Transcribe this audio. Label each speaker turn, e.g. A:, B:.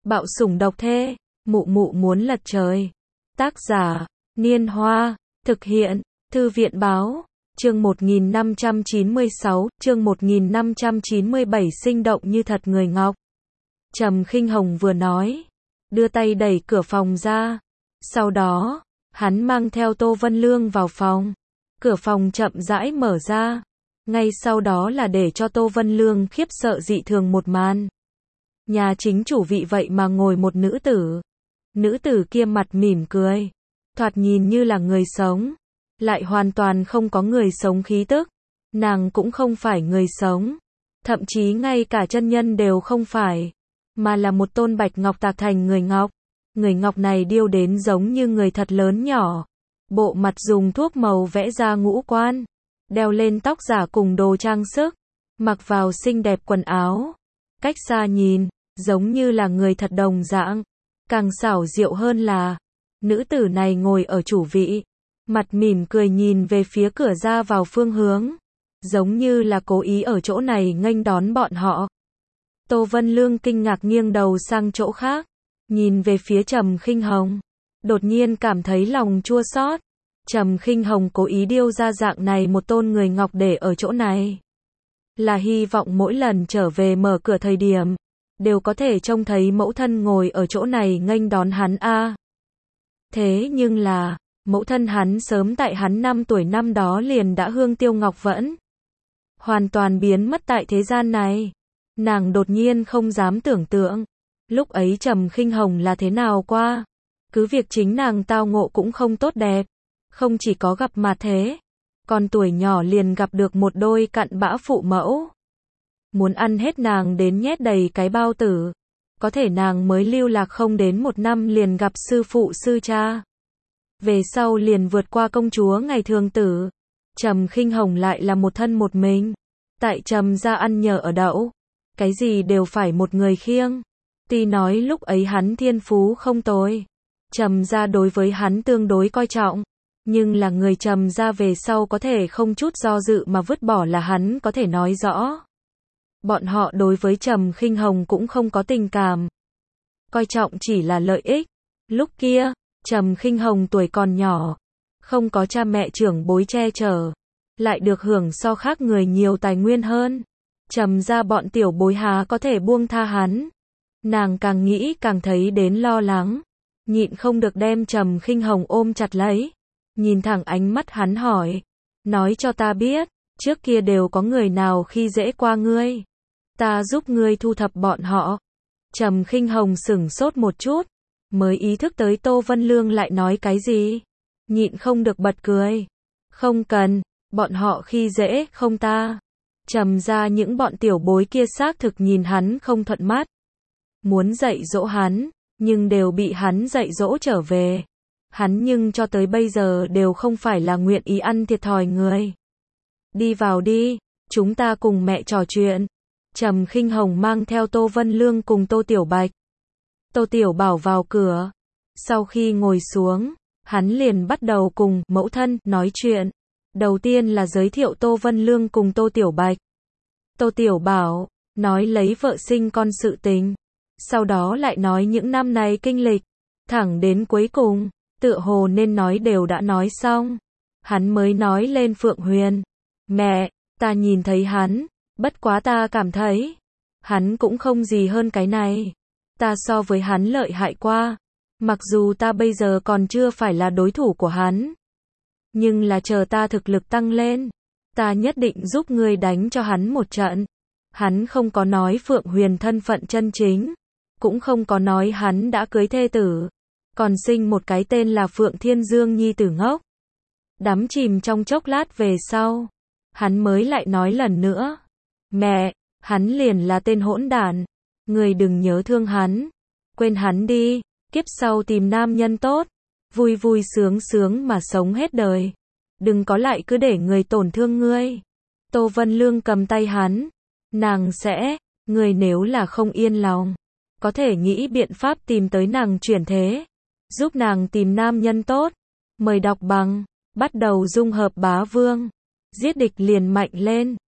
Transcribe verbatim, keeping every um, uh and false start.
A: Bạo sủng độc thê, mụ mụ muốn lật trời. Tác giả, Niên Hoa, thực hiện, Thư viện Báo, chương một nghìn năm trăm chín mươi sáu, chương một nghìn năm trăm chín mươi bảy sinh động như thật người ngọc. Trầm Khinh Hồng vừa nói, đưa tay đẩy cửa phòng ra. Sau đó, hắn mang theo Tô Vân Lương vào phòng. Cửa phòng chậm rãi mở ra. Ngay sau đó là để cho Tô Vân Lương khiếp sợ dị thường một màn. Nhà chính chủ vị vậy mà ngồi một nữ tử. Nữ tử kia mặt mỉm cười, thoạt nhìn như là người sống, lại hoàn toàn không có người sống khí tức. Nàng cũng không phải người sống, thậm chí ngay cả chân nhân đều không phải, mà là một tôn bạch ngọc tạc thành người ngọc. Người ngọc này điêu đến giống như người thật lớn nhỏ. Bộ mặt dùng thuốc màu vẽ ra ngũ quan, đeo lên tóc giả cùng đồ trang sức, mặc vào xinh đẹp quần áo. Cách xa nhìn, giống như là người thật đồng dạng. Càng xảo diệu hơn là, nữ tử này ngồi ở chủ vị, mặt mỉm cười nhìn về phía cửa ra vào phương hướng, giống như là cố ý ở chỗ này nghênh đón bọn họ. Tô Vân Lương kinh ngạc nghiêng đầu sang chỗ khác, nhìn về phía Trầm Khinh Hồng, đột nhiên cảm thấy lòng chua xót. Trầm Khinh Hồng cố ý điêu ra dạng này một tôn người ngọc để ở chỗ này, là hy vọng mỗi lần trở về mở cửa thời điểm, đều có thể trông thấy mẫu thân ngồi ở chỗ này nghênh đón hắn a. À. Thế nhưng là, mẫu thân hắn sớm tại hắn năm tuổi năm đó liền đã hương tiêu ngọc vẫn, hoàn toàn biến mất tại thế gian này. Nàng đột nhiên không dám tưởng tượng, lúc ấy Trầm Khinh Hồng là thế nào qua. Cứ việc chính nàng tao ngộ cũng không tốt đẹp, không chỉ có gặp mà thế, còn tuổi nhỏ liền gặp được một đôi cặn bã phụ mẫu. Muốn ăn hết nàng đến nhét đầy cái bao tử. Có thể nàng mới lưu lạc không đến một năm liền gặp sư phụ sư cha. Về sau liền vượt qua công chúa ngày thường tử. Trầm Khinh Hồng lại là một thân một mình. Tại Trầm gia ăn nhờ ở đậu. Cái gì đều phải một người khiêng. Tuy nói lúc ấy hắn thiên phú không tồi, Trầm gia đối với hắn tương đối coi trọng. Nhưng là người Trầm gia về sau có thể không chút do dự mà vứt bỏ là hắn có thể nói rõ. Bọn họ đối với Trầm Khinh Hồng cũng không có tình cảm, coi trọng chỉ là lợi ích. Lúc kia, Trầm Khinh Hồng tuổi còn nhỏ, không có cha mẹ trưởng bối che chở, lại được hưởng so khác người nhiều tài nguyên hơn. Trầm gia bọn tiểu bối há có thể buông tha hắn. Nàng càng nghĩ càng thấy đến lo lắng, nhịn không được đem Trầm Khinh Hồng ôm chặt lấy, nhìn thẳng ánh mắt hắn hỏi, nói cho ta biết, trước kia đều có người nào khi dễ qua ngươi, ta giúp ngươi thu thập bọn họ. Trầm Khinh Hồng sửng sốt một chút, mới ý thức tới Tô Vân Lương lại nói cái gì, nhịn không được bật cười. Không cần, bọn họ khi dễ không ta. Trầm ra những bọn tiểu bối kia xác thực nhìn hắn không thuận mắt, muốn dạy dỗ hắn, nhưng đều bị hắn dạy dỗ trở về. Hắn nhưng cho tới bây giờ đều không phải là nguyện ý ăn thiệt thòi người. Đi vào đi, chúng ta cùng mẹ trò chuyện. Trầm Khinh Hồng mang theo Tô Vân Lương cùng Tô Tiểu Bạch. Tô Tiểu Bảo vào cửa. Sau khi ngồi xuống, hắn liền bắt đầu cùng mẫu thân nói chuyện. Đầu tiên là giới thiệu Tô Vân Lương cùng Tô Tiểu Bạch. Tô Tiểu Bảo nói lấy vợ sinh con sự tình, sau đó lại nói những năm này kinh lịch, thẳng đến cuối cùng, tựa hồ nên nói đều đã nói xong, hắn mới nói lên Phượng Huyền. Mẹ, ta nhìn thấy hắn, bất quá ta cảm thấy, hắn cũng không gì hơn cái này. Ta so với hắn lợi hại qua, mặc dù ta bây giờ còn chưa phải là đối thủ của hắn, nhưng là chờ ta thực lực tăng lên, ta nhất định giúp ngươi đánh cho hắn một trận. Hắn không có nói Phượng Huyền thân phận chân chính, cũng không có nói hắn đã cưới thê tử, còn sinh một cái tên là Phượng Thiên Dương nhi tử ngốc. Đắm chìm trong chốc lát về sau, hắn mới lại nói lần nữa, mẹ, hắn liền là tên hỗn đản, người đừng nhớ thương hắn, quên hắn đi, kiếp sau tìm nam nhân tốt, vui vui sướng sướng mà sống hết đời, đừng có lại cứ để người tổn thương ngươi. Tô Vân Lương cầm tay hắn, nàng sẽ, người nếu là không yên lòng, có thể nghĩ biện pháp tìm tới nàng chuyển thế, giúp nàng tìm nam nhân tốt. Mời đọc bằng, bắt đầu dung hợp bá vương, giết địch liền mạnh lên.